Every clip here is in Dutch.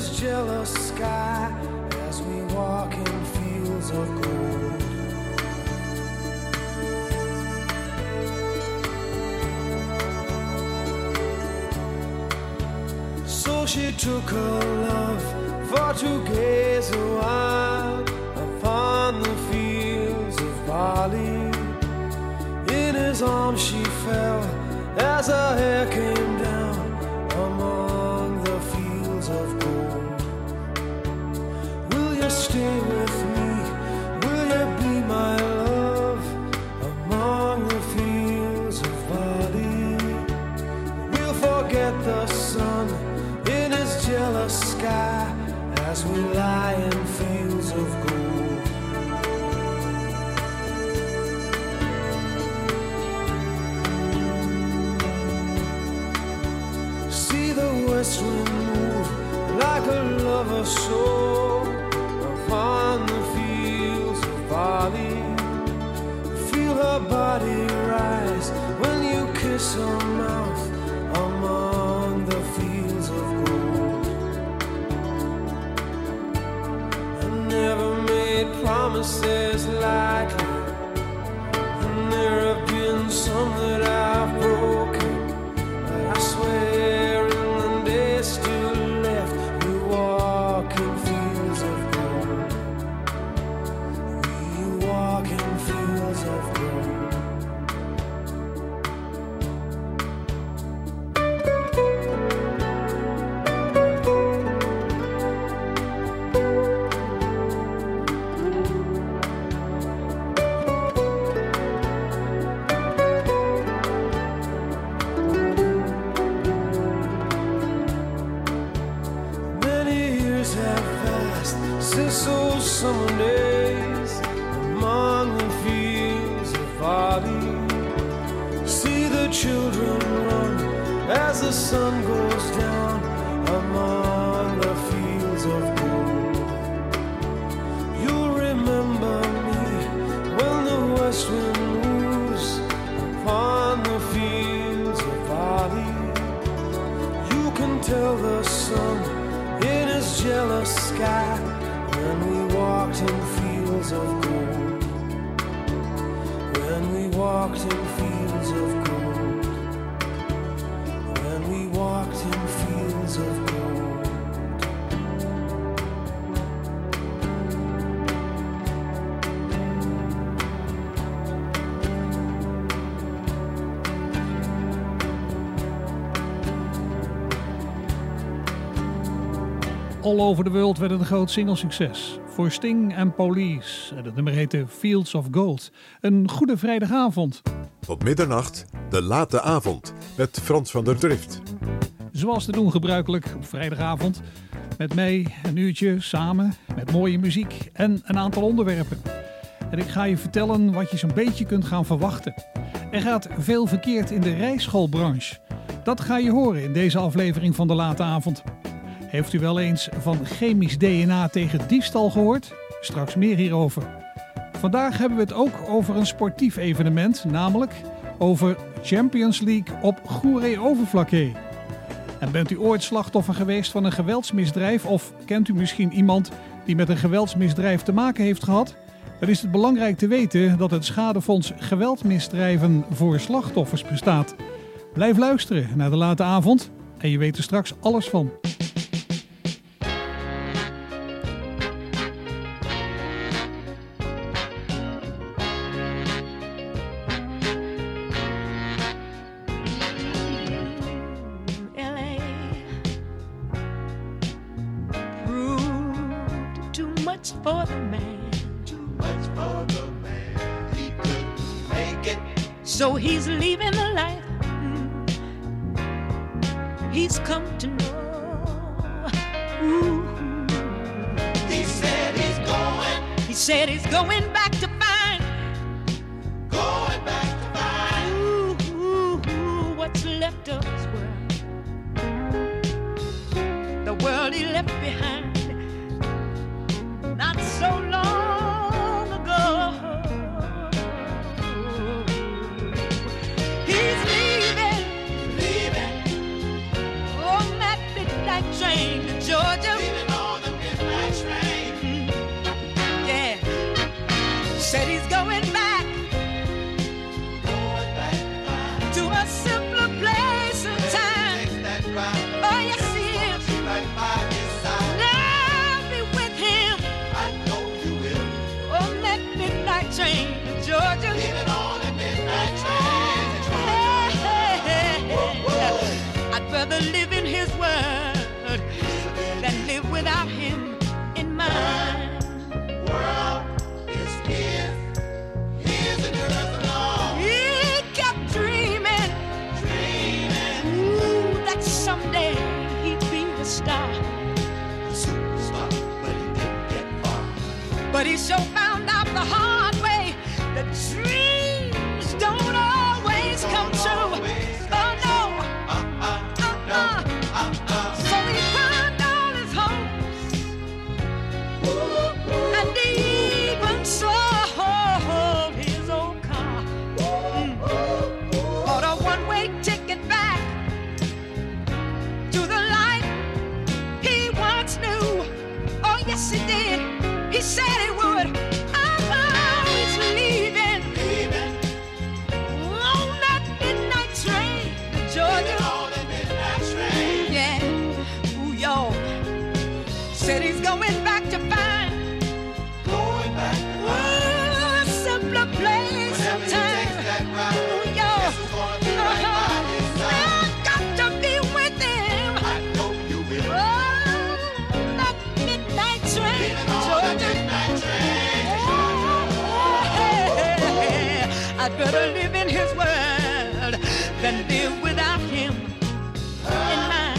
his jealous sky as we walk in fields of gold. So she took her love for to gaze a while upon the fields of barley. In his arms she fell as her hair came down among the fields of gold. Will you stay with me? Will you be my love among the fields of barley? We'll forget the sun in his jealous sky as we lie in fields of gold. See the west wind move like a lover's soul upon the fields of barley. Feel her body rise when you kiss her mouth among the fields of gold. I never made promises lightly, and there have been some that I've broken, but I swear in the days still left we walk in fields of gold. We walk in fields of gold. Since those summer days among the fields of barley, see the children run as the sun goes down among the fields of gold. You'll remember me when the west wind moves upon the fields of barley. You can tell the sun in his jealous sky when we walked in fields of gold. When we walked in fields of gold. When we walked in fields of gold. All Over the World werd een groot singlesucces voor Sting en Police. En het nummer heette Fields of Gold. Een goede vrijdagavond. Tot middernacht, de late avond, met Frans van der Drift. Zoals te doen gebruikelijk op vrijdagavond. Met mij een uurtje samen met mooie muziek en een aantal onderwerpen. En ik ga je vertellen wat je zo'n beetje kunt gaan verwachten. Er gaat veel verkeerd in de rijschoolbranche. Dat ga je horen in deze aflevering van de late avond. Heeft u wel eens van chemisch DNA tegen diefstal gehoord? Straks meer hierover. Vandaag hebben we het ook over een sportief evenement, namelijk over Champions League op Goeree-Overflakkee. En bent u ooit slachtoffer geweest van een geweldsmisdrijf of kent u misschien iemand die met een geweldsmisdrijf te maken heeft gehad? Dan is het belangrijk te weten dat het schadefonds geweldmisdrijven voor slachtoffers bestaat. Blijf luisteren naar de late avond en je weet er straks alles van. For the man, too much for the man. He couldn't make it, so he's leaving the life he's come to know. Ooh. He said he's going back to find, ooh, what's left of his world, the world he left behind. Not so long ago, he's leaving on that midnight train to Georgia. without him in mind. World is his and yours alone. He kept dreaming, ooh, that someday he'd be the star. Superstar, but he didn't get far. But he so found out the hard way that dreams don't always come true. Oh no. So he climbed all his hopes, and he even sold his old car. Bought a one-way ticket back to the life he once knew. Oh yes he did. He said he would. Oh, he's leaving on that midnight train to Georgia. Yeah, ooh, yo. Said he's going back to find a simpler place and time. Ooh, yo. I've got to be with him. Oh, that midnight train to Georgia. I'd better live in his world than live without him in mine.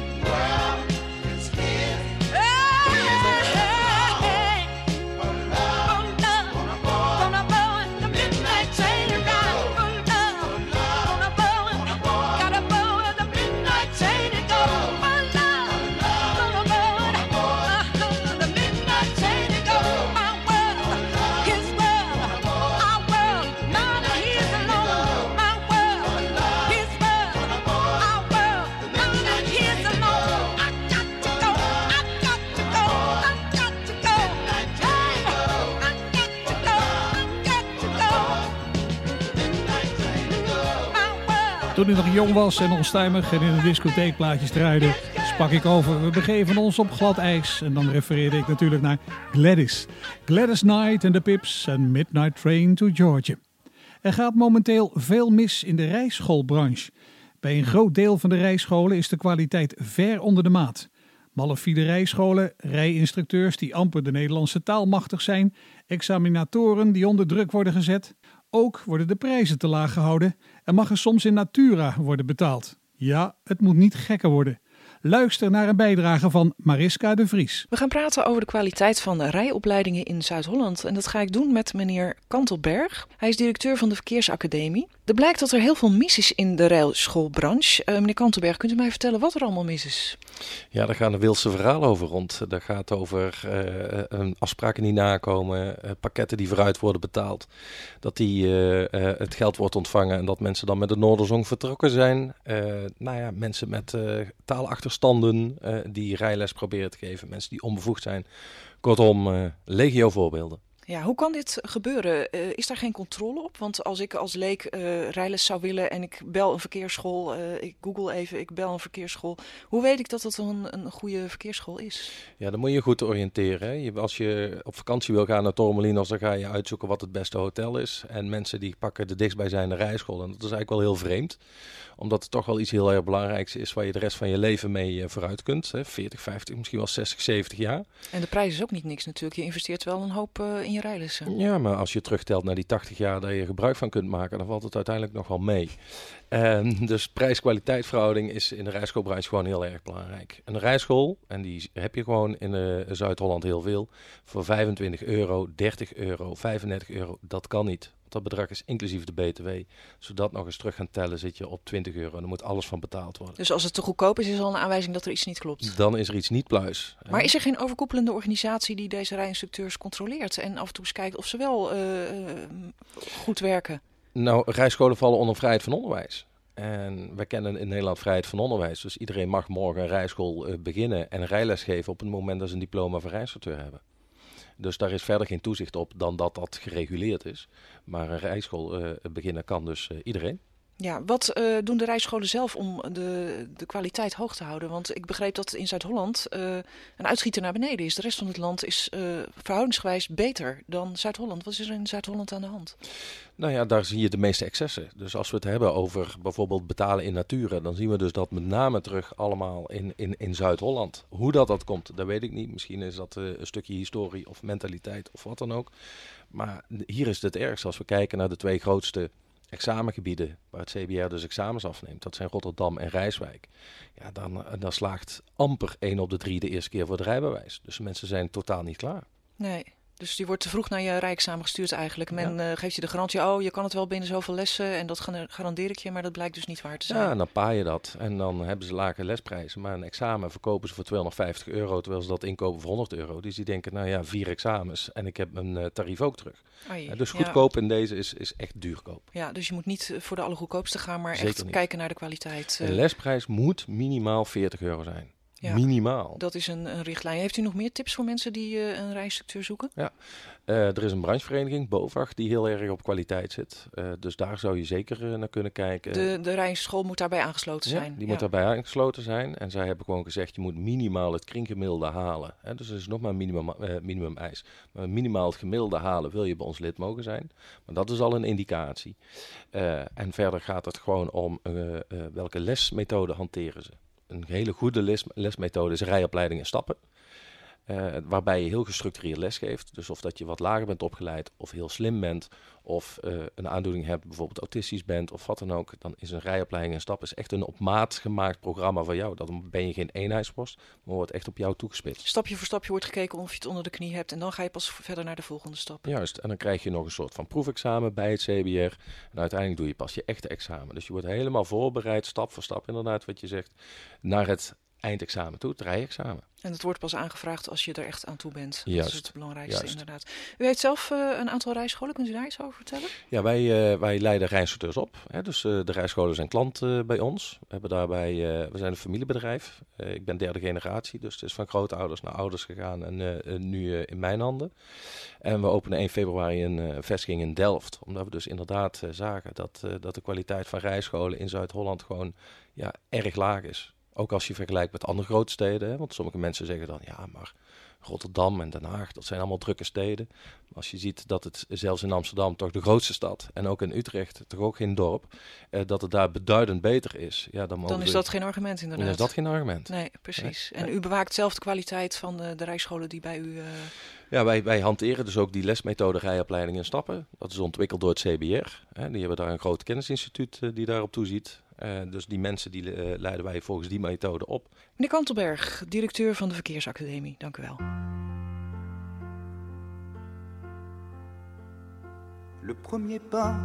Toen ik nog jong was en onstuimig en in een discotheek plaatjes draaide, sprak ik over we begeven ons op glad ijs. En dan refereerde ik natuurlijk naar Gladys. Gladys Knight en de Pips en Midnight Train to Georgia. Er gaat momenteel veel mis in de rijschoolbranche. Bij een groot deel van de rijscholen is de kwaliteit ver onder de maat. Malafide rijscholen, rijinstructeurs die amper de Nederlandse taal machtig zijn, examinatoren die onder druk worden gezet. Ook worden de prijzen te laag gehouden en mag er soms in natura worden betaald. Ja, het moet niet gekker worden. Luister naar een bijdrage van Mariska de Vries. We gaan praten over de kwaliteit van de rijopleidingen in Zuid-Holland. En dat ga ik doen met meneer Kantelberg. Hij is directeur van de Verkeersacademie. Er blijkt dat er heel veel mis is in de rijschoolbranche. Meneer Kantelberg, kunt u mij vertellen wat er allemaal mis is? Ja, daar gaan de wildste verhalen over rond. Dat gaat over afspraken die nakomen, pakketten die vooruit worden betaald. Dat het geld wordt ontvangen en dat mensen dan met de Noorderzong vertrokken zijn. Mensen met taalachterstanden die rijles proberen te geven. Mensen die onbevoegd zijn. Kortom, legio voorbeelden. Ja, hoe kan dit gebeuren? Is daar geen controle op? Want als ik als leek rijles zou willen en ik bel een verkeersschool, ik google even, ik bel een verkeersschool. Hoe weet ik dat het een goede verkeersschool is? Ja, dan moet je goed oriënteren. Hè. Als je op vakantie wil gaan naar Torremolinos, dan ga je uitzoeken wat het beste hotel is. En mensen die pakken de dichtstbijzijnde rijschool. En dat is eigenlijk wel heel vreemd. Omdat het toch wel iets heel erg belangrijks is waar je de rest van je leven mee vooruit kunt. Hè. 40, 50, misschien wel 60, 70 jaar. En de prijs is ook niet niks natuurlijk. Je investeert wel een hoop in je rijlessen. Ja, maar als je terugtelt naar die 80 jaar dat je gebruik van kunt maken, dan valt het uiteindelijk nog wel mee. Dus prijs-kwaliteitverhouding is in de rijschoolbranche gewoon heel erg belangrijk. Een rijschool, en die heb je gewoon in Zuid-Holland heel veel, voor €25, €30, €35, dat kan niet. Dat bedrag is inclusief de BTW. Zodat nog eens terug gaan tellen zit je op €20. Dan moet alles van betaald worden. Dus als het te goedkoop is al een aanwijzing dat er iets niet klopt? Dan is er iets niet pluis. Maar is er geen overkoepelende organisatie die deze rijinstructeurs controleert en af en toe eens kijkt of ze wel goed werken? Nou, rijscholen vallen onder vrijheid van onderwijs. En wij kennen in Nederland vrijheid van onderwijs. Dus iedereen mag morgen een rijschool beginnen en een rijles geven op het moment dat ze een diploma van rijinstructeur hebben. Dus daar is verder geen toezicht op dan dat gereguleerd is. Maar een rijschool beginnen kan dus iedereen. Ja, wat doen de rijscholen zelf om de kwaliteit hoog te houden? Want ik begreep dat in Zuid-Holland een uitschieter naar beneden is. De rest van het land is verhoudingsgewijs beter dan Zuid-Holland. Wat is er in Zuid-Holland aan de hand? Nou ja, daar zie je de meeste excessen. Dus als we het hebben over bijvoorbeeld betalen in natura, dan zien we dus dat met name terug allemaal in Zuid-Holland. Hoe dat komt, dat weet ik niet. Misschien is dat een stukje historie of mentaliteit of wat dan ook. Maar hier is het ergste als we kijken naar de 2 grootste examengebieden waar het CBR dus examens afneemt. Dat zijn Rotterdam en Rijswijk. Ja, dan slaagt amper 1 op de 3 de eerste keer voor het rijbewijs. Dus mensen zijn totaal niet klaar. Nee, dus je wordt te vroeg naar je rijexamen gestuurd eigenlijk. Men geeft je de garantie, je kan het wel binnen zoveel lessen en dat garandeer ik je, maar dat blijkt dus niet waar te zijn. Ja, en dan paai je dat en dan hebben ze lage lesprijzen. Maar een examen verkopen ze voor €250, terwijl ze dat inkopen voor €100. Dus die denken, 4 examens en ik heb mijn tarief ook terug. Dus goedkoop in deze is echt duurkoop. Ja, dus je moet niet voor de allergoedkoopste gaan, maar Zeker echt niet. kijken naar de kwaliteit. Een lesprijs moet minimaal €40 zijn. Ja, minimaal. Dat is een richtlijn. Heeft u nog meer tips voor mensen die een rijinstructeur zoeken? Ja, er is een branchevereniging, BOVAG, die heel erg op kwaliteit zit. Dus daar zou je zeker naar kunnen kijken. De rijschool moet daarbij aangesloten zijn. Ja, die moet daarbij aangesloten zijn. En zij hebben gewoon gezegd, je moet minimaal het kringgemiddelde halen. Dus er is nog maar een minimum eis. Maar minimaal het gemiddelde halen wil je bij ons lid mogen zijn. Maar dat is al een indicatie. En verder gaat het gewoon om welke lesmethode hanteren ze. Een hele goede lesmethode is rijopleiding in stappen. Waarbij je heel gestructureerd les geeft. Dus of dat je wat lager bent opgeleid of heel slim bent. Of een aandoening hebt, bijvoorbeeld autistisch bent of wat dan ook. Dan is een rijopleiding in stappen echt een op maat gemaakt programma voor jou. Dan ben je geen eenheidsworst, maar wordt echt op jou toegespitst. Stapje voor stapje wordt gekeken of je het onder de knie hebt. En dan ga je pas verder naar de volgende stap. Juist, en dan krijg je nog een soort van proefexamen bij het CBR. En uiteindelijk doe je pas je echte examen. Dus je wordt helemaal voorbereid, stap voor stap inderdaad, wat je zegt, naar het eindexamen toe, het rijexamen. En het wordt pas aangevraagd als je er echt aan toe bent. Juist. Dat is het belangrijkste inderdaad. U heeft zelf een aantal rijscholen. Kunt u daar iets over vertellen? Ja, wij leiden rijinstructeurs op. Dus de rijscholen zijn klant bij ons. We zijn een familiebedrijf. Ik ben 3e generatie, dus het is van grootouders naar ouders gegaan en nu in mijn handen. En we openen 1 februari een vestiging in Delft. Omdat we dus inderdaad zagen dat de kwaliteit van rijscholen in Zuid-Holland gewoon erg laag is. Ook als je vergelijkt met andere grote steden. Hè? Want sommige mensen zeggen dan, maar Rotterdam en Den Haag, dat zijn allemaal drukke steden. Maar als je ziet dat het zelfs in Amsterdam, toch de grootste stad, en ook in Utrecht, toch ook geen dorp, dat het daar beduidend beter is. Ja, dan is dat geen argument inderdaad. Dan is dat geen argument. Nee, precies. Nee. En u bewaakt zelf de kwaliteit van de rijscholen die bij u... Ja, wij hanteren dus ook die lesmethode rijopleiding in stappen. Dat is ontwikkeld door het CBR. Die hebben daar een groot kennisinstituut die daarop toeziet. Dus die mensen die leiden wij volgens die methode op. Meneer Kantelberg, directeur van de Verkeersacademie, dank u wel. Le premier pas,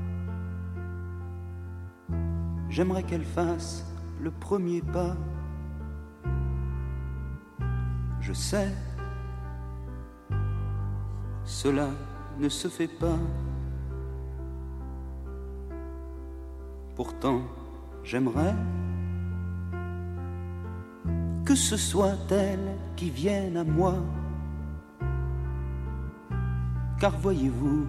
j'aimerais qu'elle fasse le premier pas. Je sais, cela ne se fait pas. Pourtant, j'aimerais que ce soit elle qui vienne à moi. Car voyez-vous,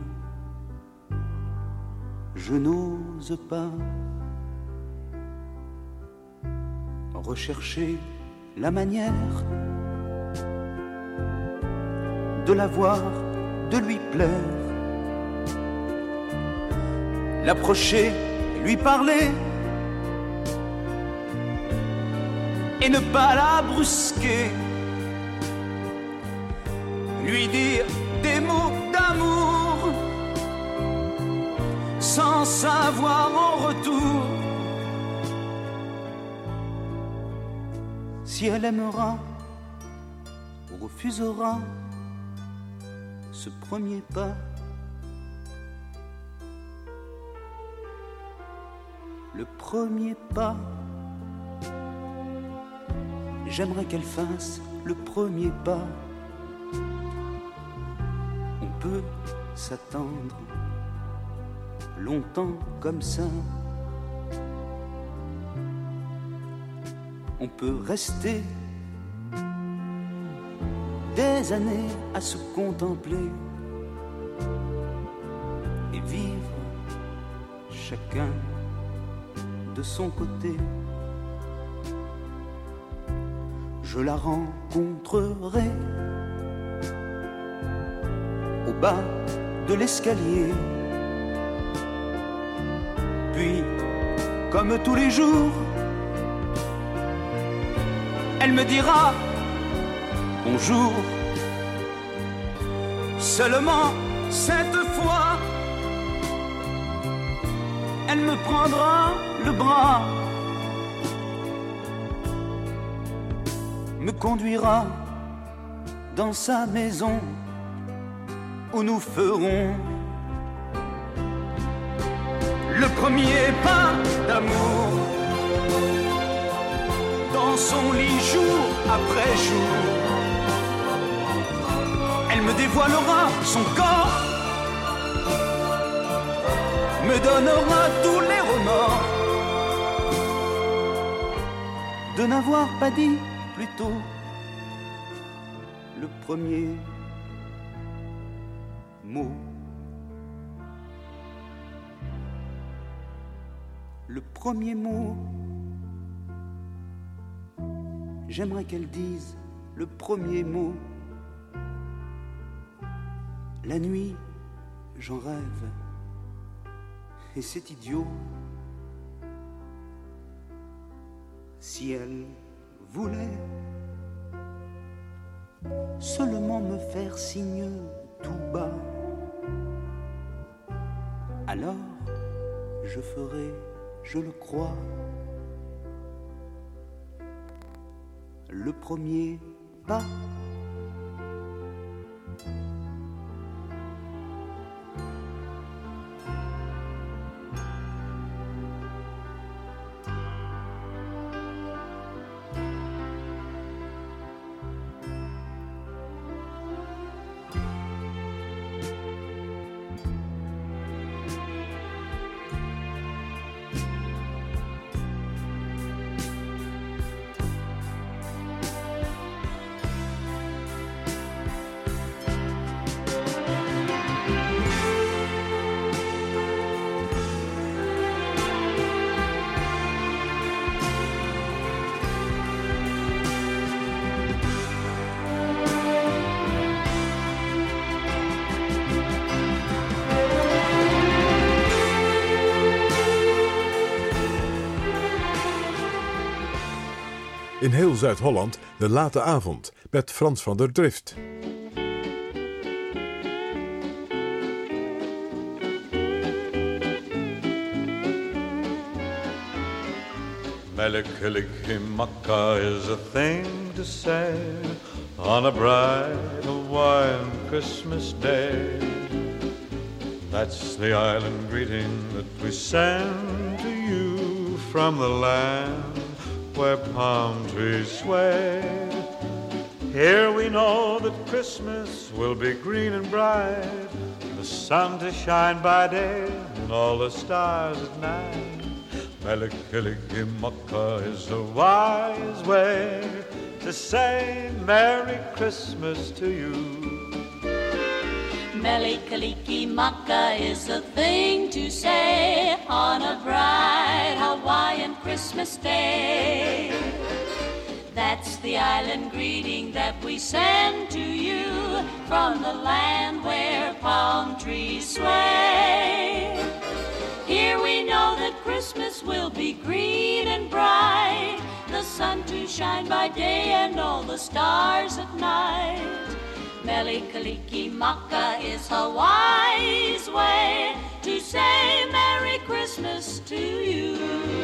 je n'ose pas rechercher la manière de la voir, de lui plaire, l'approcher, lui parler et ne pas la brusquer, lui dire des mots d'amour sans savoir en retour si elle aimera ou refusera ce premier pas. Le premier pas, j'aimerais qu'elle fasse le premier pas. On peut s'attendre longtemps comme ça. On peut rester des années à se contempler et vivre chacun de son côté. Je la rencontrerai au bas de l'escalier. Puis, comme tous les jours, elle me dira bonjour. Seulement cette fois, elle me prendra le bras, me conduira dans sa maison où nous ferons le premier pas d'amour. Dans son lit jour après jour, elle me dévoilera son corps, me donnera tous les remords de n'avoir pas dit plus tôt le premier mot. Le premier mot, j'aimerais qu'elle dise le premier mot. La nuit, j'en rêve, et c'est idiot. Si elle voulait seulement me faire signe tout bas, alors je ferai, je le crois, le premier pas. In heel Zuid-Holland de late avond met Frans van der Drift. Melikilikimaka is a thing to say on a bright Hawaiian Christmas day. That's the island greeting that we send to you from the land where palm trees sway. Here we know that Christmas will be green and bright, the sun to shine by day and all the stars at night. Melikilikimaka is a wise way to say Merry Christmas to you. Melikilikimaka is a thing to say on a bright Hawaiian Christmas day. That's the island greeting that we send to you from the land where palm trees sway. Here we know that Christmas will be green and bright, the sun to shine by day and all the stars at night. Melikilikimaka is a wise way to say Merry Christmas to you.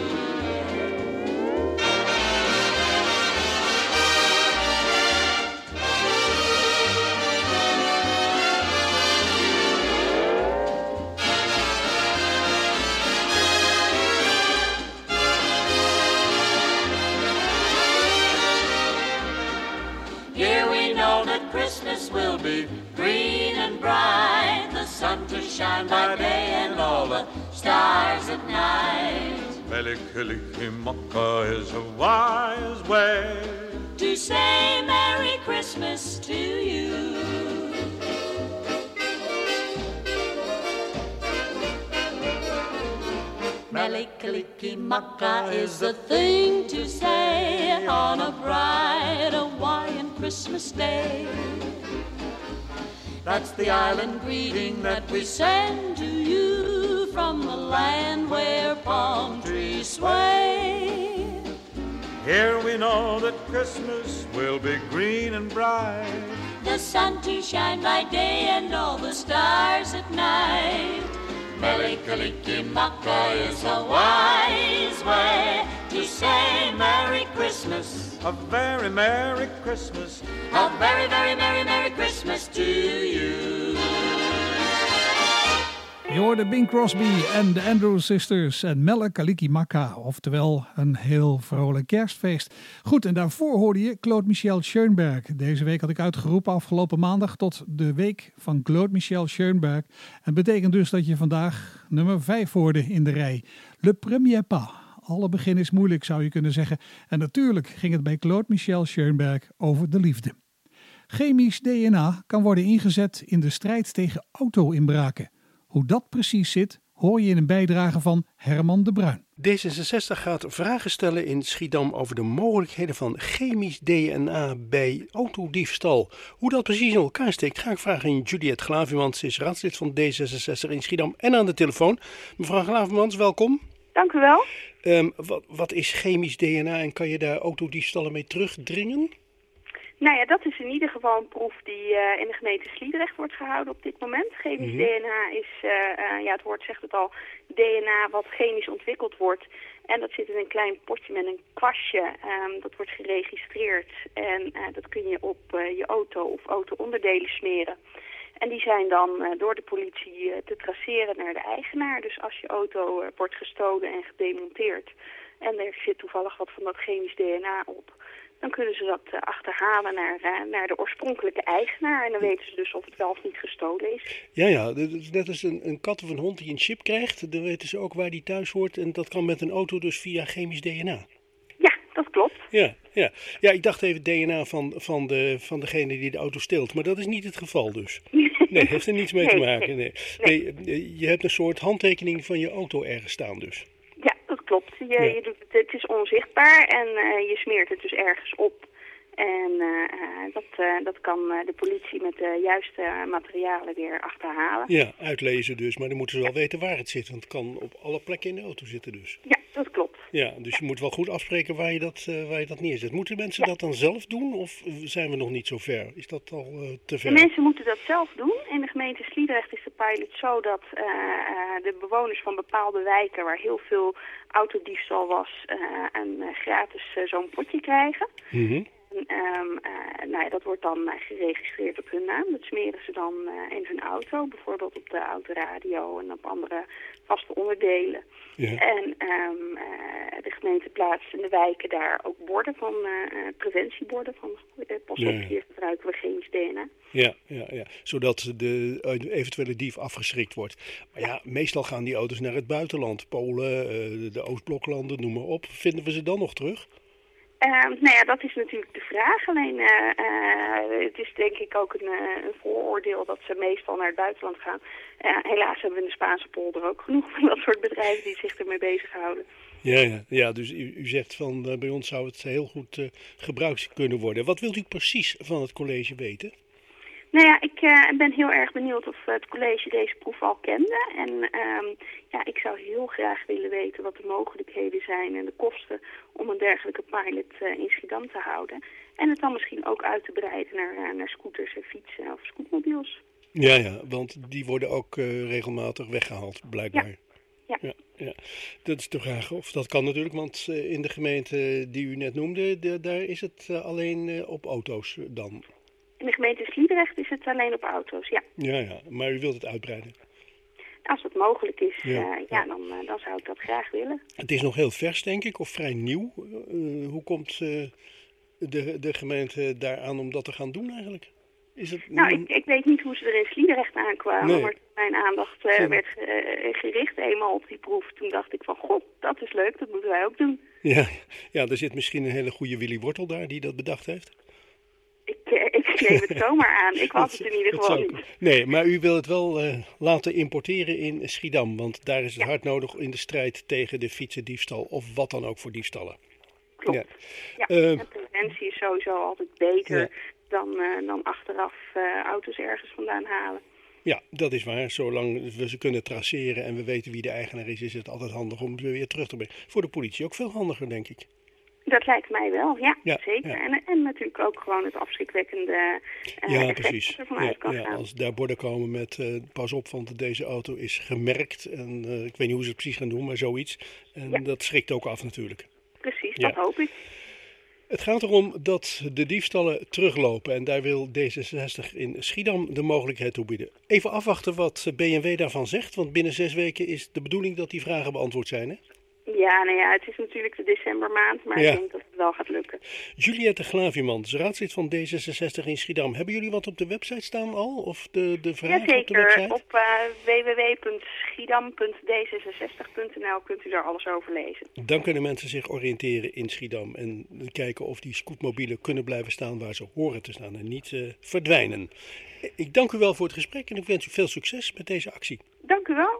Christmas will be green and bright, the sun to shine by day and all the stars at night. Melikilikimaka is a wise way to say Merry Christmas to you. Mele-Kalikimaka is the thing to say on a bright Hawaiian Christmas day. That's the island greeting that we send to you from the land where palm trees sway. Here we know that Christmas will be green and bright. The sun to shine by day and all the stars at night. Mele-Kalikimaka is Hawaii's way to say Merry Christmas. A very Merry Christmas. A very, very Merry, Merry Christmas to you. Je hoorde Bing Crosby en de Andrews Sisters en Mele-Kalikimaka, oftewel een heel vrolijk kerstfeest. Goed, en daarvoor hoorde je Claude Michel Schoenberg. Deze week had ik uitgeroepen afgelopen maandag tot de week van Claude Michel Schoenberg. En betekent dus dat je vandaag nummer 5 hoorde in de rij. Le premier pas. Alle begin is moeilijk, zou je kunnen zeggen. En natuurlijk ging het bij Claude Michel Schoenberg over de liefde. Chemisch DNA kan worden ingezet in de strijd tegen auto-inbraken. Hoe dat precies zit, hoor je in een bijdrage van Herman de Bruin. D66 gaat vragen stellen in Schiedam over de mogelijkheden van chemisch DNA bij autodiefstal. Hoe dat precies in elkaar steekt, ga ik vragen aan Juliette Glavemans. Ze is raadslid van D66 in Schiedam en aan de telefoon. Mevrouw Glavemans, welkom. Dank u wel. Wat is chemisch DNA en kan je daar autodiefstallen mee terugdringen? Nou ja, dat is in ieder geval een proef die in de gemeente Sliedrecht wordt gehouden op dit moment. Chemisch DNA is, het woord zegt het al, DNA wat chemisch ontwikkeld wordt. En dat zit in een klein potje met een kwastje. Dat wordt geregistreerd en dat kun je op je auto of auto-onderdelen smeren. En die zijn dan door de politie te traceren naar de eigenaar. Dus als je auto wordt gestolen en gedemonteerd en er zit toevallig wat van dat chemisch DNA op, dan kunnen ze dat achterhalen naar de oorspronkelijke eigenaar. En dan weten ze dus of het wel of niet gestolen is. Ja, net als een kat of een hond die een chip krijgt, dan weten ze ook waar die thuis hoort. En dat kan met een auto dus via chemisch DNA. Ja, dat klopt. Ja, ik dacht even DNA van degene die de auto steelt. Maar dat is niet het geval dus. Nee, heeft er niets mee te maken. Nee, je hebt een soort handtekening van je auto ergens staan dus. Ja, dat klopt. Je doet het is onzichtbaar en je smeert het dus ergens op. En dat kan de politie met de juiste materialen weer achterhalen. Ja, uitlezen dus. Maar dan moeten ze wel weten waar het zit. Want het kan op alle plekken in de auto zitten dus. Ja, dat klopt. Ja, dus je moet wel goed afspreken waar je dat neerzet. Moeten mensen dat dan zelf doen of zijn we nog niet zo ver? Is dat al te ver? De mensen moeten dat zelf doen. In de gemeente Sliedrecht is de pilot zo dat de bewoners van bepaalde wijken waar heel veel autodiefstal was, gratis zo'n potje krijgen. Dat wordt dan geregistreerd op hun naam. Dat smeren ze dan in hun auto, bijvoorbeeld op de autoradio en op andere vaste onderdelen. Ja. En de gemeente plaatst in de wijken daar ook borden van preventieborden van pas op, hier gebruiken we chemisch DNA. Ja, zodat de eventuele dief afgeschrikt wordt. Maar ja, meestal gaan die auto's naar het buitenland. Polen, de Oostbloklanden, noem maar op. Vinden we ze dan nog terug? Dat is natuurlijk de vraag. Alleen het is denk ik ook een vooroordeel dat ze meestal naar het buitenland gaan. Helaas hebben we in de Spaanse polder ook genoeg van dat soort bedrijven die zich ermee bezighouden. Ja, dus u zegt van bij ons zou het heel goed gebruikt kunnen worden. Wat wilt u precies van het college weten? Nou ja, ik ben heel erg benieuwd of het college deze proef al kende. En ik zou heel graag willen weten wat de mogelijkheden zijn en de kosten om een dergelijke pilot in Schiedam te houden. En het dan misschien ook uit te breiden naar scooters en fietsen of scootmobiels. Ja, want die worden ook regelmatig weggehaald, blijkbaar. Ja. Dat is de vraag of dat kan natuurlijk, want in de gemeente die u net noemde, daar is het alleen op auto's dan. In de gemeente Sliedrecht is het alleen op auto's, ja. Ja, maar u wilt het uitbreiden? Als het mogelijk is, dan zou ik dat graag willen. Het is nog heel vers, denk ik, of vrij nieuw. Hoe komt de gemeente daaraan om dat te gaan doen eigenlijk? Is het... ik weet niet hoe ze er in Sliedrecht aankwamen, maar mijn aandacht werd gericht eenmaal op die proef. Toen dacht ik van, god, dat is leuk, dat moeten wij ook doen. Ja, er zit misschien een hele goede Willy Wortel daar die dat bedacht heeft. Ik Ik neem het zomaar aan. Ik was het in ieder geval niet. Nee, maar u wil het wel laten importeren in Schiedam. Want daar is het hard nodig in de strijd tegen de fietsendiefstal of wat dan ook voor diefstallen. Klopt. En preventie is sowieso altijd beter dan achteraf auto's ergens vandaan halen. Ja, dat is waar. Zolang we ze kunnen traceren en we weten wie de eigenaar is het altijd handig om ze weer terug te brengen. Voor de politie ook veel handiger, denk ik. Dat lijkt mij wel, ja zeker. Ja. En natuurlijk ook gewoon het afschrikwekkende precies. dat er vanuit kan gaan. Als daar borden komen met pas op, want deze auto is gemerkt. En ik weet niet hoe ze het precies gaan doen, maar zoiets. En dat schrikt ook af natuurlijk. Precies, dat hoop ik. Het gaat erom dat de diefstallen teruglopen en daar wil D66 in Schiedam de mogelijkheid toe bieden. Even afwachten wat BMW daarvan zegt, want binnen 6 weken is de bedoeling dat die vragen beantwoord zijn, hè? Ja, het is natuurlijk de decembermaand, maar ik denk dat het wel gaat lukken. Juliette Glaviemans, raadslid van D66 in Schiedam. Hebben jullie wat op de website staan al? Of de vragen op de website? Jazeker, op www.schiedam.d66.nl kunt u daar alles over lezen. Dan kunnen mensen zich oriënteren in Schiedam en kijken of die scootmobielen kunnen blijven staan waar ze horen te staan en niet verdwijnen. Ik dank u wel voor het gesprek en ik wens u veel succes met deze actie. Dank u wel.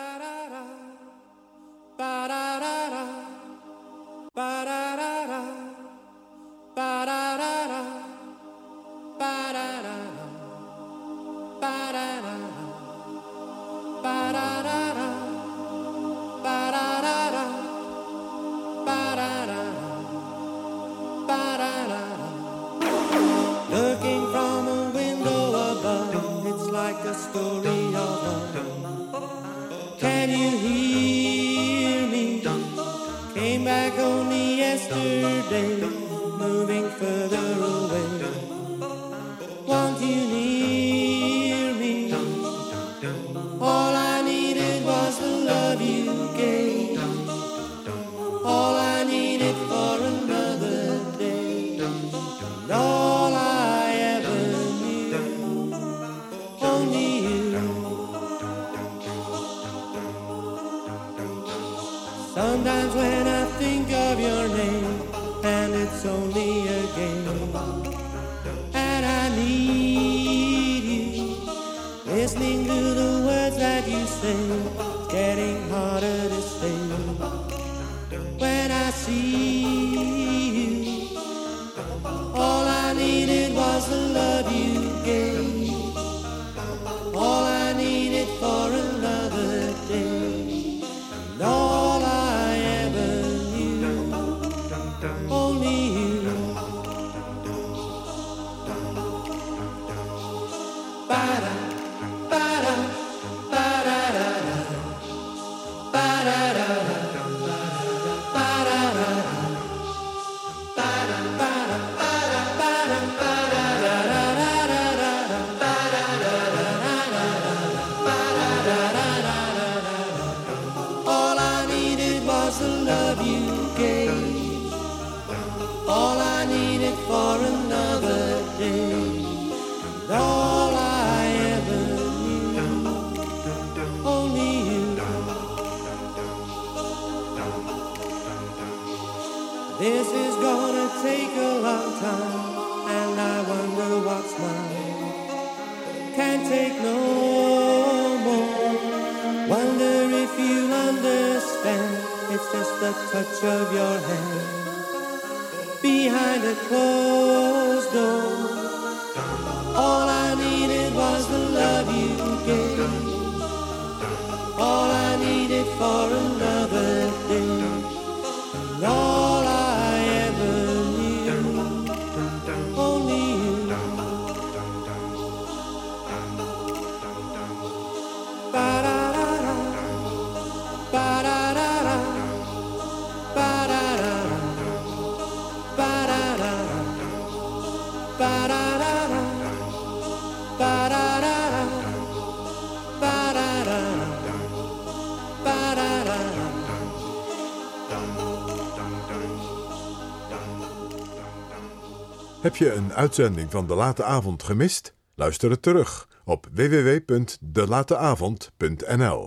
Ba-da-da-da, ba-da-da-da, ba-da-da-da, ba-da-da-da, ba-da-da-da, ba-da-da-da, ba-da-da-da, ba-da-da-da, ba-da-da-da. Looking from a window above, it's like a story of love. Can you hear me? Came back only yesterday, moving further away. Want you near me? All I needed was the love you gave. All I needed for another day. And all I ever knew, only you. Sometimes when I think of your name, and it's only a game, and I need you, listening to the words that you say, it's getting harder to say. When I see you, all I needed was the love you gave. All I needed for another day. And all I ever knew, only you. Ba-da, ba-da, ba-da-da-da, ba-da-da-da, ba-da-da-da, ba-da, ba-da, ba-da, ba-da, ba-da-da-da-da-da, ba-da-da-da-da-da. All I needed was the love you gave. All I needed for another day. And all I ever knew, only you. This is gonna take a long time, and I wonder what's mine. Can't take no more. Wonder if you understand. It's just the touch of your hand behind a closed door. All I needed was the love you gave. All I needed for another day. And all I ever knew, only you. Ba-da-da-da, ba-da-da-da, ba-da-da-da, ba-da-da-da, ba-da-da-da, ba-da-da-da, ba-da-da-da, ba-da-da-da. Heb je een uitzending van De Late Avond gemist? Luister het terug op www.delateavond.nl.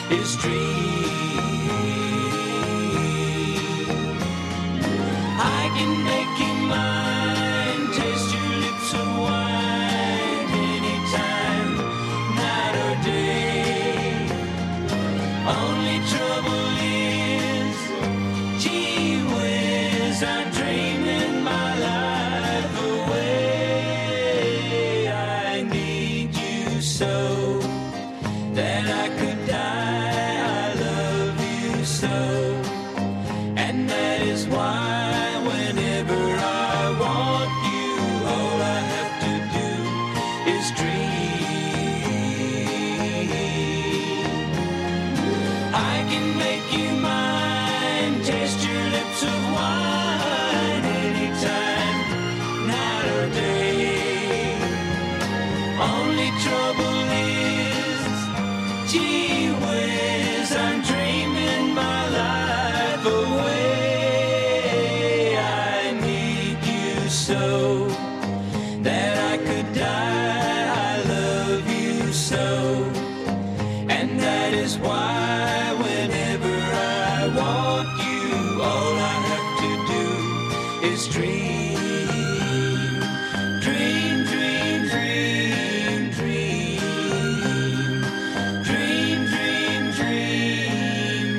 is dream. I can make you mine, taste your lips of wine anytime, night or day. Only trouble is, gee whiz, I'm dreaming my life away. I need you so that I could die. I love you so, and that is why whenever I want you, all I have to do is dream. I can make you mine, taste your lips of wine anytime, night or day. Only trouble is, gee whiz, I'm dreaming my life away. I need you so that I could die. I love you so, and that is why whenever I want you, all I have to do is dream. Dream, dream, dream, dream. Dream, dream, dream,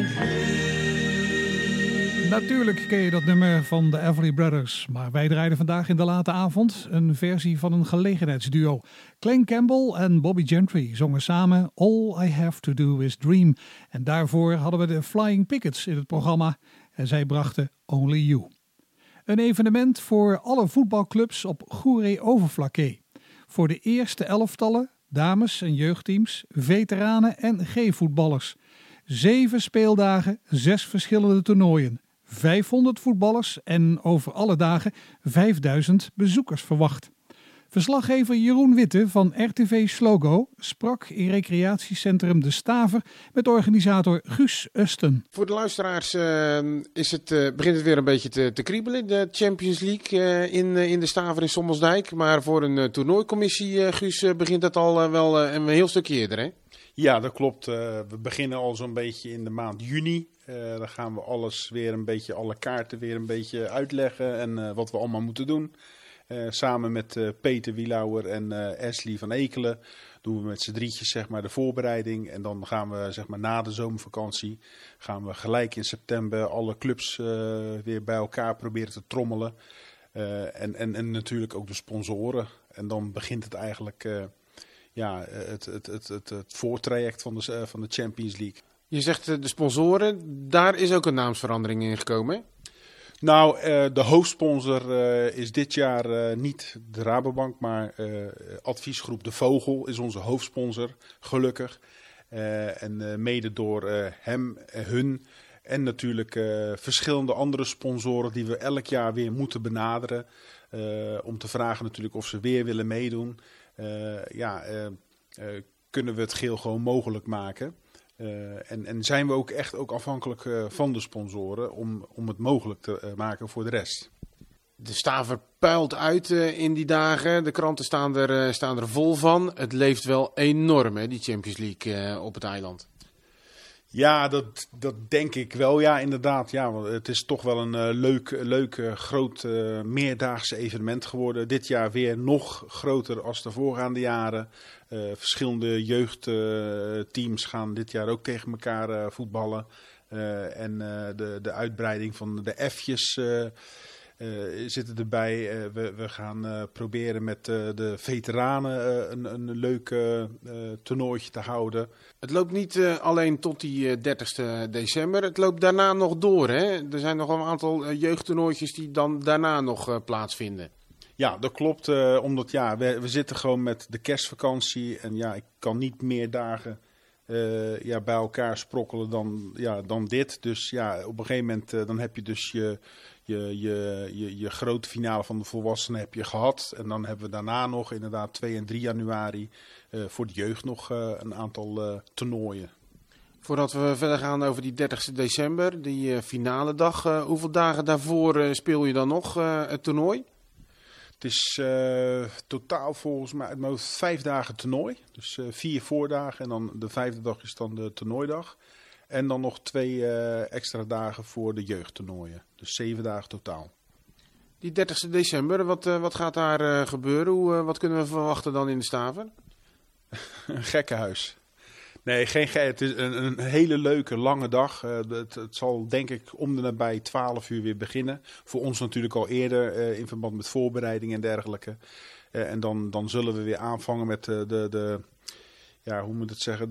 dream. Natuurlijk ken je dat nummer van de Everly Brothers, maar wij draaiden vandaag in de late avond een versie van een gelegenheidsduo. Clan Campbell en Bobby Gentry zongen samen All I Have To Do Is Dream. En daarvoor hadden we de Flying Pickets in het programma en zij brachten Only You. Een evenement voor alle voetbalclubs op Goeree-Overflakkee. Voor de eerste elftallen, dames- en jeugdteams, veteranen en G-voetballers. 7 speeldagen, 6 verschillende toernooien. 500 voetballers en over alle dagen 5000 bezoekers verwacht. Verslaggever Jeroen Witte van RTV Slogo sprak in recreatiecentrum De Staver met organisator Guus Usten. Voor de luisteraars begint het weer een beetje te kriebelen, de Champions League in De Staver in Sommelsdijk. Maar voor een toernooicommissie, Guus, begint dat al wel een heel stukje eerder, hè? Ja, dat klopt. We beginnen al zo'n beetje in de maand juni. Dan gaan we alles weer een beetje, alle kaarten weer een beetje uitleggen en wat we allemaal moeten doen. Samen met Peter Wielauer en Ashley van Ekelen doen we met z'n drietjes zeg maar de voorbereiding. En dan gaan we zeg maar na de zomervakantie gaan we gelijk in september alle clubs weer bij elkaar proberen te trommelen. En natuurlijk ook de sponsoren. En dan begint het eigenlijk het voortraject van de Champions League. Je zegt de sponsoren, daar is ook een naamsverandering in gekomen, hè? Nou, de hoofdsponsor is dit jaar niet de Rabobank, maar adviesgroep De Vogel is onze hoofdsponsor, gelukkig. En mede door hem, hun en natuurlijk verschillende andere sponsoren die we elk jaar weer moeten benaderen. Om te vragen natuurlijk of ze weer willen meedoen. Kunnen we het geheel gewoon mogelijk maken. En zijn we ook echt ook afhankelijk van de sponsoren om het mogelijk te maken voor de rest. De Staver puilt uit in die dagen. De kranten staan er vol van. Het leeft wel enorm, hè, die Champions League op het eiland. Ja, dat denk ik wel. Ja, inderdaad. Ja, want het is toch wel een leuk groot meerdaagse evenement geworden. Dit jaar weer nog groter als de voorgaande jaren. Verschillende jeugdteams gaan dit jaar ook tegen elkaar voetballen. En de uitbreiding van de F'jes zitten erbij. We gaan proberen met de veteranen een leuk toernooitje te houden. Het loopt niet alleen tot die 30 december. Het loopt daarna nog door, hè? Er zijn nog een aantal jeugdtoernooitjes die dan daarna nog plaatsvinden. Ja, dat klopt. Omdat we zitten gewoon met de kerstvakantie. En ja, ik kan niet meer dagen bij elkaar sprokkelen dan dit. Dus ja, op een gegeven moment dan heb je dus je grote finale van de volwassenen heb je gehad. En dan hebben we daarna nog inderdaad 2 en 3 januari voor de jeugd nog een aantal toernooien. Voordat we verder gaan over die 30 december, die finale dag. Hoeveel dagen daarvoor speel je dan nog het toernooi? Het is totaal volgens mij uit mijn hoofd 5 dagen toernooi. Dus 4 voordagen en dan de 5e dag is dan de toernooidag. En dan nog 2 extra dagen voor de jeugdtoernooien. Dus 7 dagen totaal. Die 30 december, wat gaat daar gebeuren? Wat kunnen we verwachten dan in de Staver? Een gekkenhuis. Nee, geen gek. Het is een hele leuke, lange dag. Het zal denk ik om de nabij 12 uur weer beginnen. Voor ons natuurlijk al eerder in verband met voorbereiding en dergelijke. En dan zullen we weer aanvangen met hoe moet het zeggen,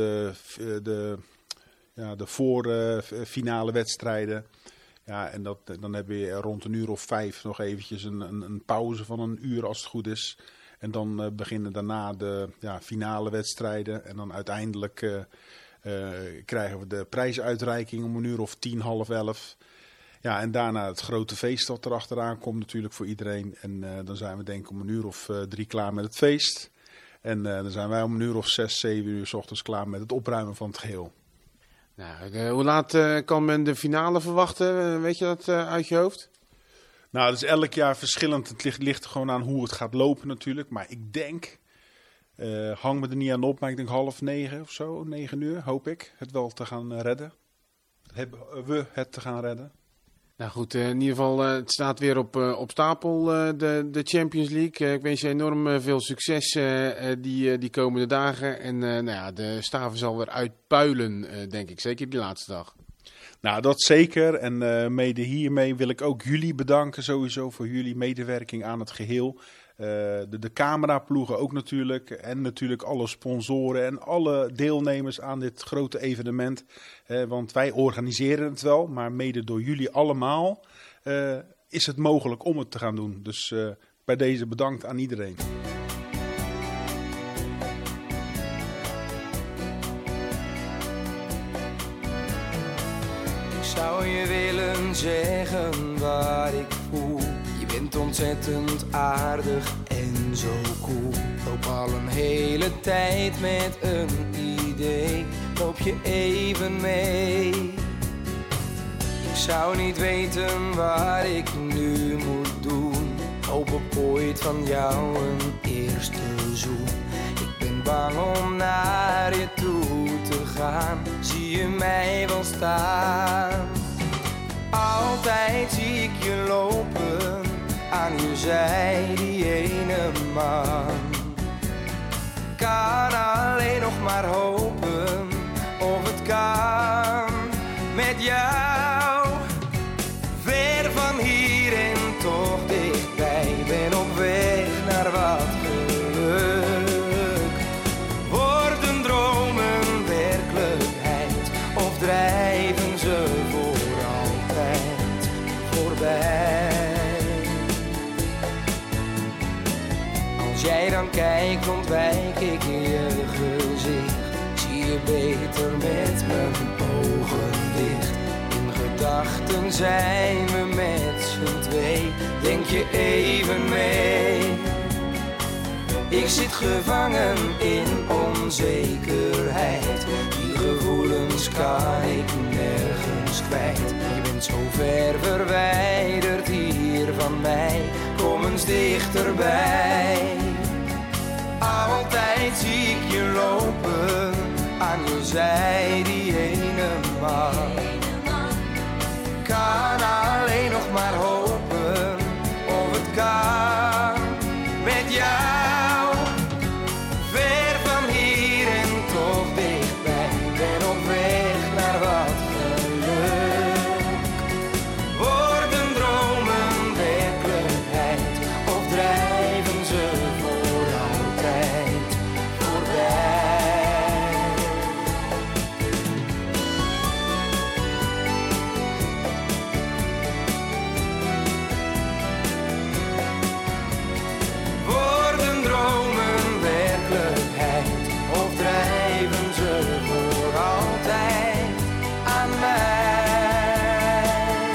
de voorfinale wedstrijden. Ja, en dan hebben we rond 5:00 nog eventjes een pauze van 1 uur als het goed is. En dan beginnen daarna de finale wedstrijden. En dan uiteindelijk krijgen we de prijsuitreiking om 10:10, 10:30. Ja, en daarna het grote feest dat er achteraan komt natuurlijk voor iedereen. En dan zijn we denk ik om 3:00 klaar met het feest. En dan zijn wij om 6, 7 uur 's ochtends klaar met het opruimen van het geheel. Nou, hoe laat kan men de finale verwachten? Weet je dat uit je hoofd? Nou, dat is elk jaar verschillend. Het ligt er gewoon aan hoe het gaat lopen natuurlijk. Maar ik denk, hang me er niet aan op, maar ik denk 8:30 of zo, 9 uur, hoop ik, het wel te gaan redden. Hebben we het te gaan redden? Nou goed, in ieder geval, het staat weer op stapel, de Champions League. Ik wens je enorm veel succes die komende dagen. En de Staver zal weer uitpuilen, denk ik. Zeker die laatste dag. Nou, dat zeker. En mede hiermee wil ik ook jullie bedanken sowieso voor jullie medewerking aan het geheel. De cameraploegen ook natuurlijk. En natuurlijk alle sponsoren en alle deelnemers aan dit grote evenement. Want wij organiseren het wel, maar mede door jullie allemaal is het mogelijk om het te gaan doen. Dus bij deze bedankt aan iedereen. Ik zou je willen zeggen waar ik voel. Je bent ontzettend aardig en zo cool. Loop al een hele tijd met een idee. Loop je even mee. Ik zou niet weten waar ik nu moet doen. Hoop op ooit van jou een eerste zoen. Ik ben bang om naar je toe te gaan. Zie je mij wel staan? Altijd zie ik je lopen, aan je zij die ene man. Kan alleen nog maar hopen, of het kan met jou. Ver van hier en toch dichtbij, ben op weg naar wat geluk. Worden dromen werkelijkheid, of drijven ze voor altijd voorbij? Als jij dan kijkt, ontwijk ik je gezicht. Zie je beter met mijn ogen dicht. In gedachten zijn we met z'n twee. Denk je even mee? Ik zit gevangen in onzekerheid. Die gevoelens kan ik nergens kwijt. Je bent zo ver verwijderd hier van mij. Kom eens dichterbij. Altijd zie ik je lopen, aan je zij die ene man. Kan alleen nog maar hopen, of het kan met jou. Ver van hier en toch dichtbij, ben op weg naar wat geluk. Worden dromen werkelijkheid, of drijven ze voor altijd voorbij? Worden dromen werkelijkheid, of drijven ze voor altijd aan mij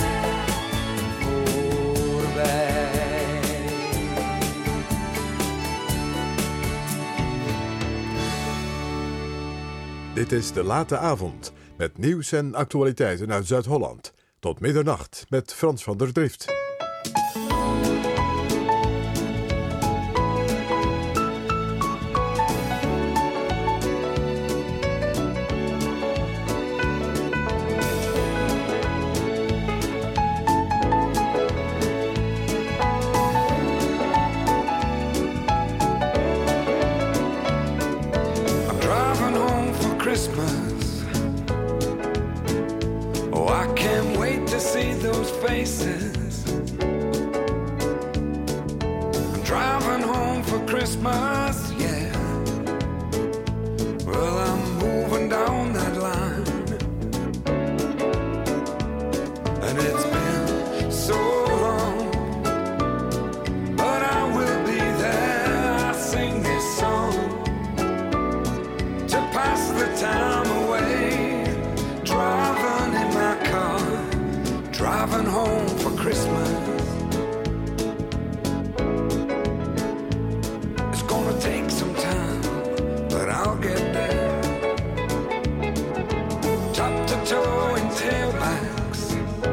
voorbij? Dit is De Late Avond met nieuws en actualiteiten uit Zuid-Holland. Tot middernacht met Frans van der Drift. Oh, I can't wait to see those faces. I'm driving home for Christmas, yeah. Well, I'm moving down that line, and it's been so long, but I will be there. I sing this song to pass the time away, driving in my car, driving home for Christmas. It's gonna take some time, but I'll get there. Top to toe in tailbacks.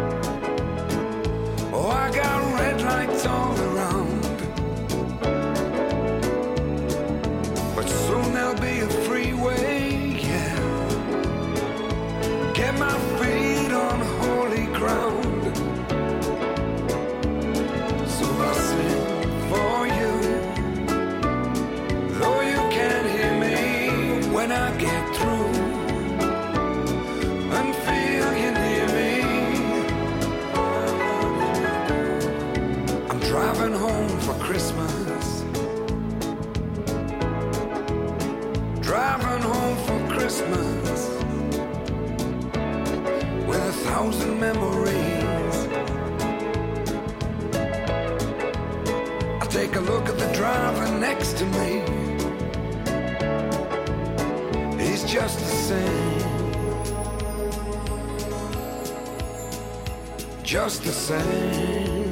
Oh, I got red lights all around, but soon there'll be a freeway, yeah. Get my feet on holy ground. So I sing for you, though you can't hear me when I get through, and feel you near me. I'm driving home for Christmas, driving home for Christmas, with 1,000 memories. I take a look at the driver next to me. He's just the same, just the same.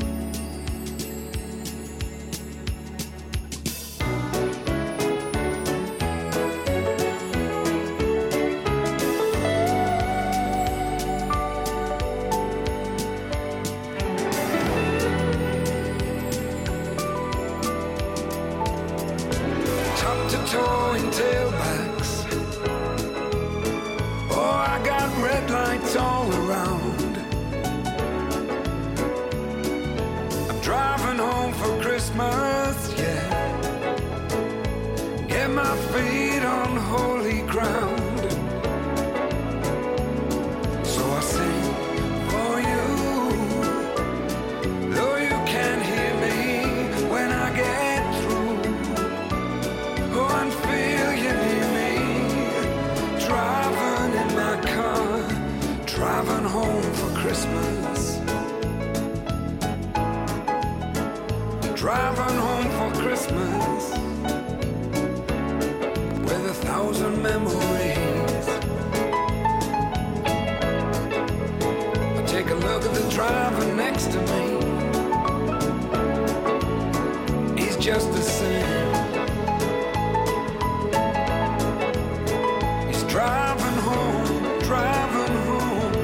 Top to toe in tailbacks. Oh, I got red lights all around. I'm driving home for Christmas, yeah. Get my feet on holy ground. So I sing for you, though you can't hear me when I get through. Oh, and feel you near me, driving in my car, driving home for Christmas, driving home for Christmas, with 1,000 memories. I take a look at the driver next to me. He's just the same. He's driving home, driving home,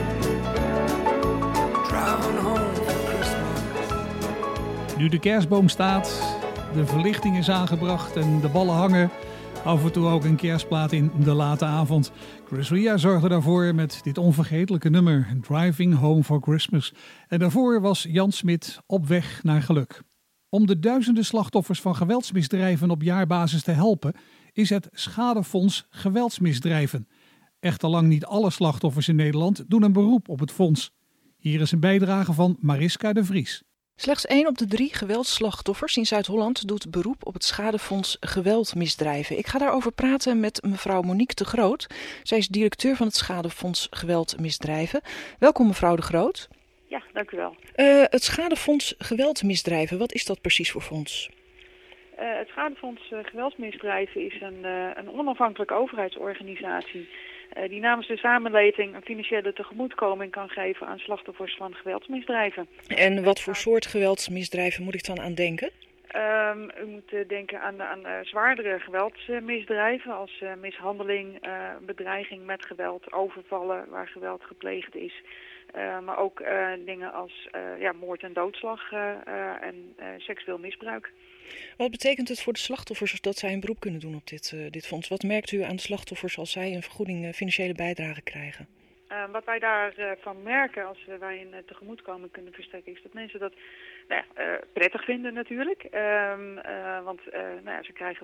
driving home for Christmas. Nu de kerstboom staat, de verlichting is aangebracht en de ballen hangen, af en toe ook een kerstplaat in de late avond. Chris Rea zorgde daarvoor met dit onvergetelijke nummer, Driving Home for Christmas. En daarvoor was Jan Smit op weg naar geluk. Om de duizenden slachtoffers van geweldsmisdrijven op jaarbasis te helpen, is het Schadefonds Geweldsmisdrijven. Echter lang niet alle slachtoffers in Nederland doen een beroep op het fonds. Hier is een bijdrage van Mariska de Vries. Slechts 1 op de 3 geweldsslachtoffers in Zuid-Holland doet beroep op het Schadefonds Geweldmisdrijven. Ik ga daarover praten met mevrouw Monique de Groot. Zij is directeur van het Schadefonds Geweldmisdrijven. Welkom mevrouw de Groot. Ja, dank u wel. Het Schadefonds Geweldmisdrijven, wat is dat precies voor fonds? Het Schadefonds Geweldsmisdrijven is een onafhankelijke overheidsorganisatie die namens de samenleving een financiële tegemoetkoming kan geven aan slachtoffers van geweldsmisdrijven. En wat voor soort geweldsmisdrijven moet ik dan aan denken? U moet denken aan zwaardere geweldsmisdrijven als mishandeling, bedreiging met geweld, overvallen waar geweld gepleegd is. Maar ook dingen als moord en doodslag en seksueel misbruik. Wat betekent het voor de slachtoffers dat zij een beroep kunnen doen op dit fonds? Wat merkt u aan de slachtoffers als zij een vergoeding financiële bijdrage krijgen? Wat wij daarvan merken als wij een tegemoetkoming kunnen verstrekken, is dat mensen dat prettig vinden natuurlijk. Want ze krijgen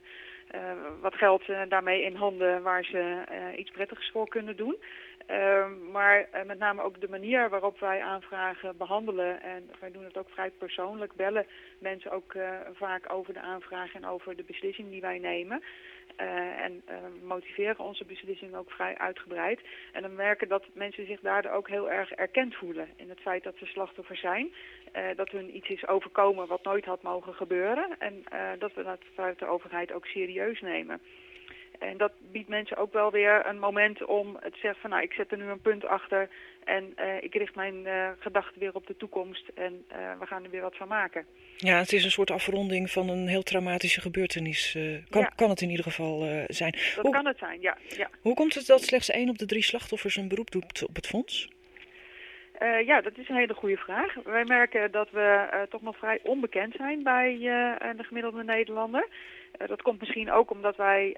wat geld daarmee in handen waar ze iets prettigs voor kunnen doen. Maar met name ook de manier waarop wij aanvragen behandelen, en wij doen het ook vrij persoonlijk, bellen mensen ook vaak over de aanvraag en over de beslissing die wij nemen. En motiveren onze beslissingen ook vrij uitgebreid. En dan merken dat mensen zich daardoor ook heel erg erkend voelen in het feit dat ze slachtoffer zijn. Dat hun iets is overkomen wat nooit had mogen gebeuren. En dat we dat vanuit de overheid ook serieus nemen. En dat biedt mensen ook wel weer een moment om te zeggen van ik zet er nu een punt achter en ik richt mijn gedachten weer op de toekomst en we gaan er weer wat van maken. Ja, het is een soort afronding van een heel traumatische gebeurtenis. Kan het in ieder geval zijn. Dat kan het zijn, ja. Hoe komt het dat slechts 1 op de 3 slachtoffers een beroep doet op het fonds? Dat is een hele goede vraag. Wij merken dat we toch nog vrij onbekend zijn bij de gemiddelde Nederlander. Dat komt misschien ook omdat wij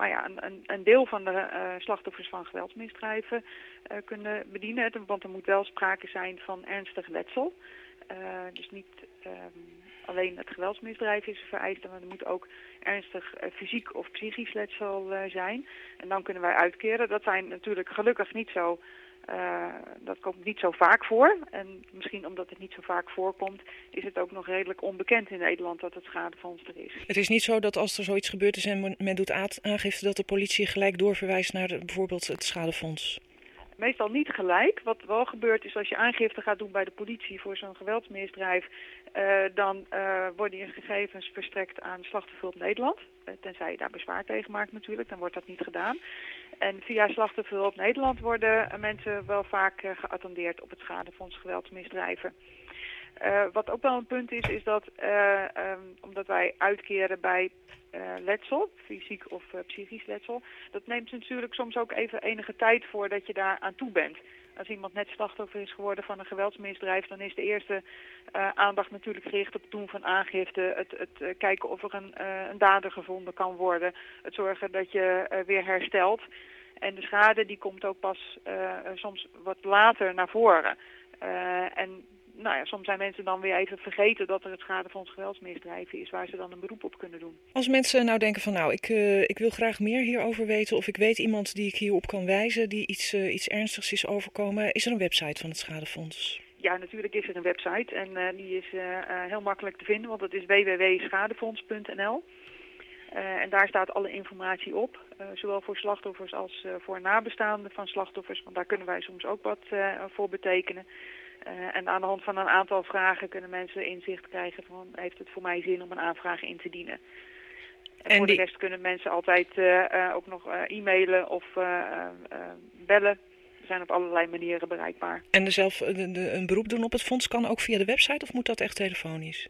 een deel van de slachtoffers van geweldsmisdrijven kunnen bedienen. Want er moet wel sprake zijn van ernstig letsel. Dus niet alleen het geweldsmisdrijf is vereist, maar er moet ook ernstig fysiek of psychisch letsel zijn. En dan kunnen wij uitkeren. Dat zijn natuurlijk gelukkig niet zo... dat komt niet zo vaak voor. En misschien omdat het niet zo vaak voorkomt, is het ook nog redelijk onbekend in Nederland dat het schadefonds er is. Het is niet zo dat als er zoiets gebeurd is en men doet aangifte, dat de politie gelijk doorverwijst naar bijvoorbeeld het schadefonds? Meestal niet gelijk. Wat wel gebeurt is als je aangifte gaat doen bij de politie voor zo'n geweldsmisdrijf, dan worden je gegevens verstrekt aan Slachtofferhulp Nederland. Tenzij je daar bezwaar tegen maakt natuurlijk, dan wordt dat niet gedaan. En via Slachtofferhulp Nederland worden mensen wel vaak geattendeerd op het schadefonds geweldsmisdrijven. Wat ook wel een punt is dat omdat wij uitkeren bij letsel, fysiek of psychisch letsel, dat neemt natuurlijk soms ook even enige tijd voordat je daar aan toe bent. Als iemand net slachtoffer is geworden van een geweldsmisdrijf, dan is de eerste aandacht natuurlijk gericht op het doen van aangifte, het kijken of er een dader gevonden kan worden, het zorgen dat je weer herstelt. En de schade die komt ook pas soms wat later naar voren. Soms zijn mensen dan weer even vergeten dat er het schadefonds geweldsmisdrijven is waar ze dan een beroep op kunnen doen. Als mensen nou denken van ik wil graag meer hierover weten of ik weet iemand die ik hierop kan wijzen die iets ernstigs is overkomen, is er een website van het schadefonds? Ja, natuurlijk is er een website en die is heel makkelijk te vinden, want dat is www.schadefonds.nl. En daar staat alle informatie op, zowel voor slachtoffers als voor nabestaanden van slachtoffers, want daar kunnen wij soms ook wat voor betekenen. En aan de hand van een aantal vragen kunnen mensen inzicht krijgen van heeft het voor mij zin om een aanvraag in te dienen. En voor de rest kunnen mensen altijd ook nog e-mailen of bellen. We zijn op allerlei manieren bereikbaar. En een beroep doen op het fonds kan ook via de website of moet dat echt telefonisch?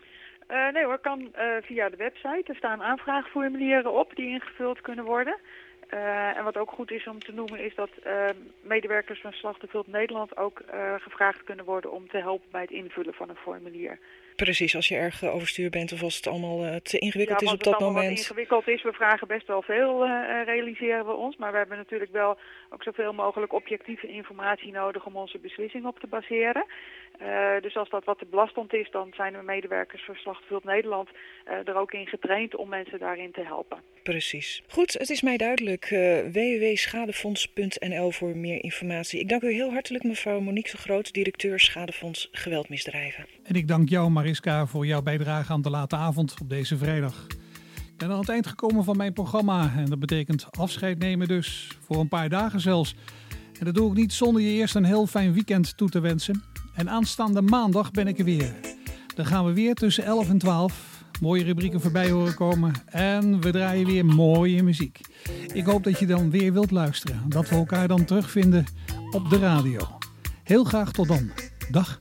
Nee hoor, kan via de website. Er staan aanvraagformulieren op die ingevuld kunnen worden. En wat ook goed is om te noemen is dat medewerkers van Slachtofferhulp Nederland ook gevraagd kunnen worden om te helpen bij het invullen van een formulier. Precies, als je erg overstuur bent of als het allemaal te ingewikkeld is op dat moment. Ja, als het allemaal wat ingewikkeld is, we vragen best wel veel, realiseren we ons. Maar we hebben natuurlijk wel ook zoveel mogelijk objectieve informatie nodig om onze beslissing op te baseren. Dus als dat wat te belastend is, dan zijn de medewerkers van Slachtofferhulp Nederland er ook in getraind om mensen daarin te helpen. Precies. Goed, het is mij duidelijk. www.schadefonds.nl voor meer informatie. Ik dank u heel hartelijk mevrouw Monique de Groot, directeur Schadefonds Geweldsmisdrijven. En ik dank jou Mariska voor jouw bijdrage aan de late avond op deze vrijdag. Ik ben aan het eind gekomen van mijn programma en dat betekent afscheid nemen dus, voor een paar dagen zelfs. En dat doe ik niet zonder je eerst een heel fijn weekend toe te wensen. En aanstaande maandag ben ik er weer. Dan gaan we weer tussen 11 en 12 mooie rubrieken voorbij horen komen en we draaien weer mooie muziek. Ik hoop dat je dan weer wilt luisteren, dat we elkaar dan terugvinden op de radio. Heel graag tot dan. Dag.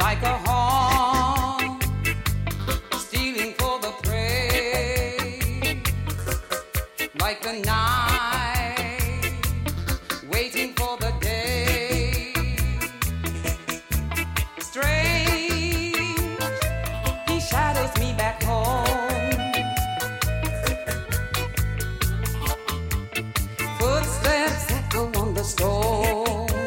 like a hawk, stealing for the prey, like the night, waiting for the day. Strange, he shadows me back home. Footsteps echo on the stone.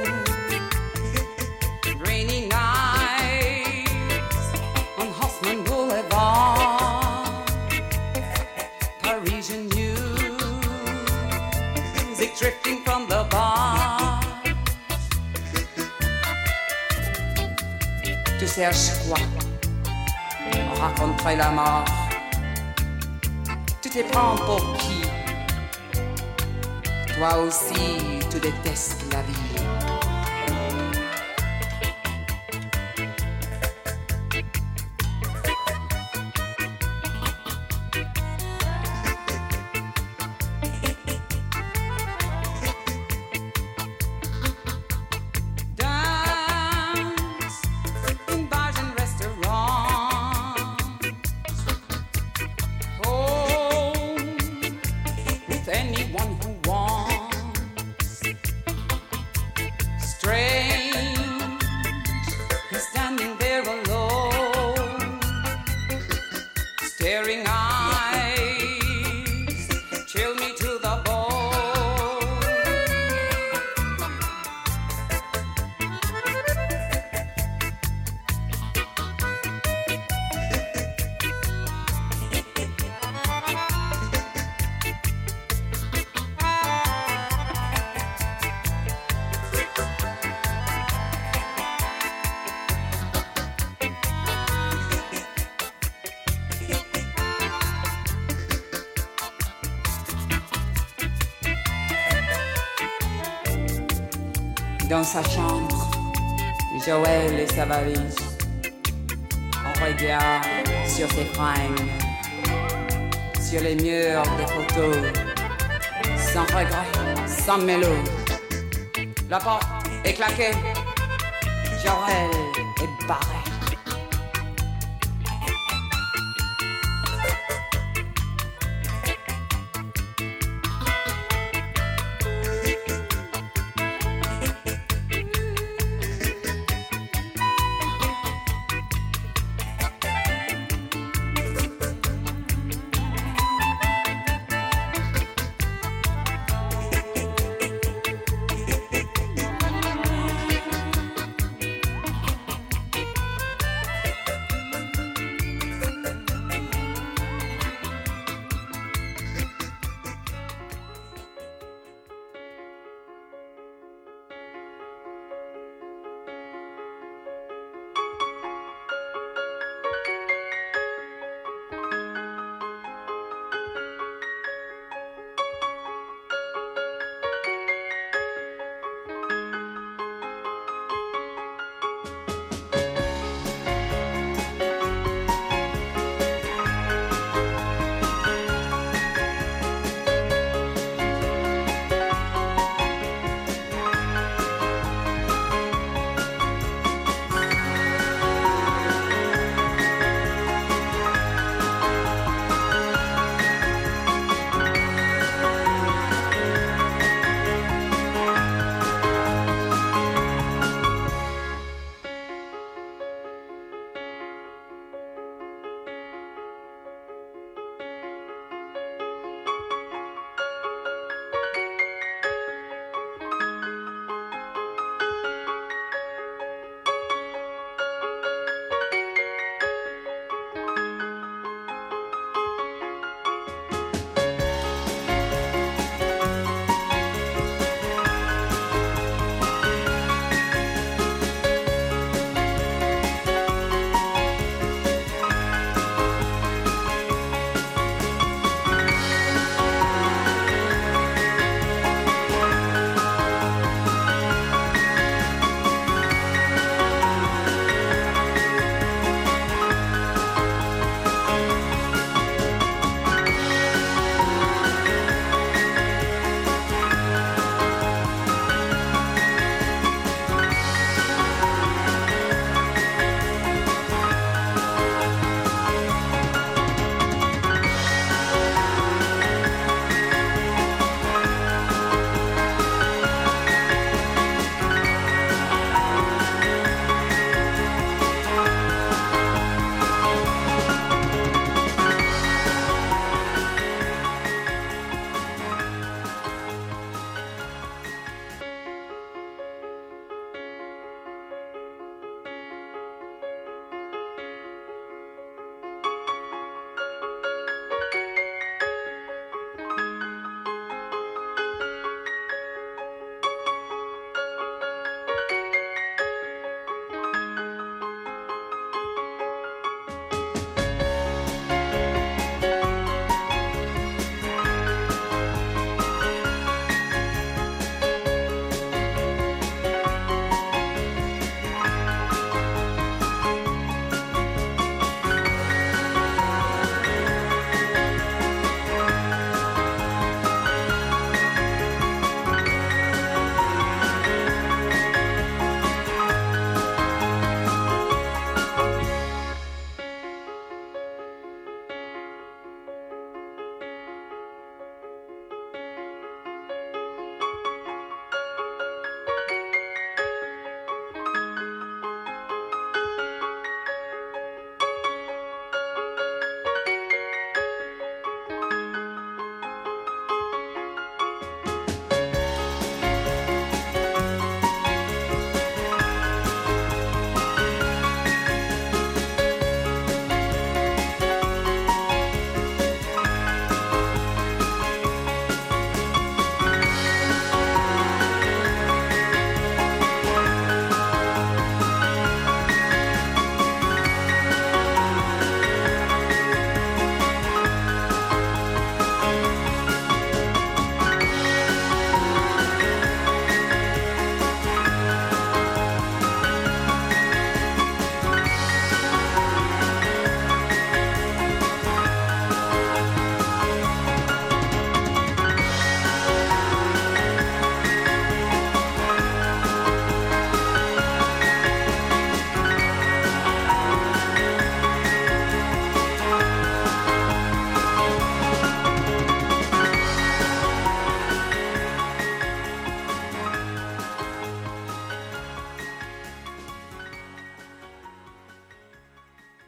Rainy nights on Haussmann Boulevard. Parisian music drifting from the bar. Tu cherches quoi? Raconterai la mort. Tu te prends pour qui? Toi aussi, tu détestes la vie. Dance in bars and restaurants. Home with anyone who wants. Strange, he's standing there alone. Staring eyes chill me to the bone. Dans sa chambre, Joël et sa valise. On regarde sur ses fringues, sur les murs des photos, sans regret, sans mélo. La porte est claquée, Joël est barré.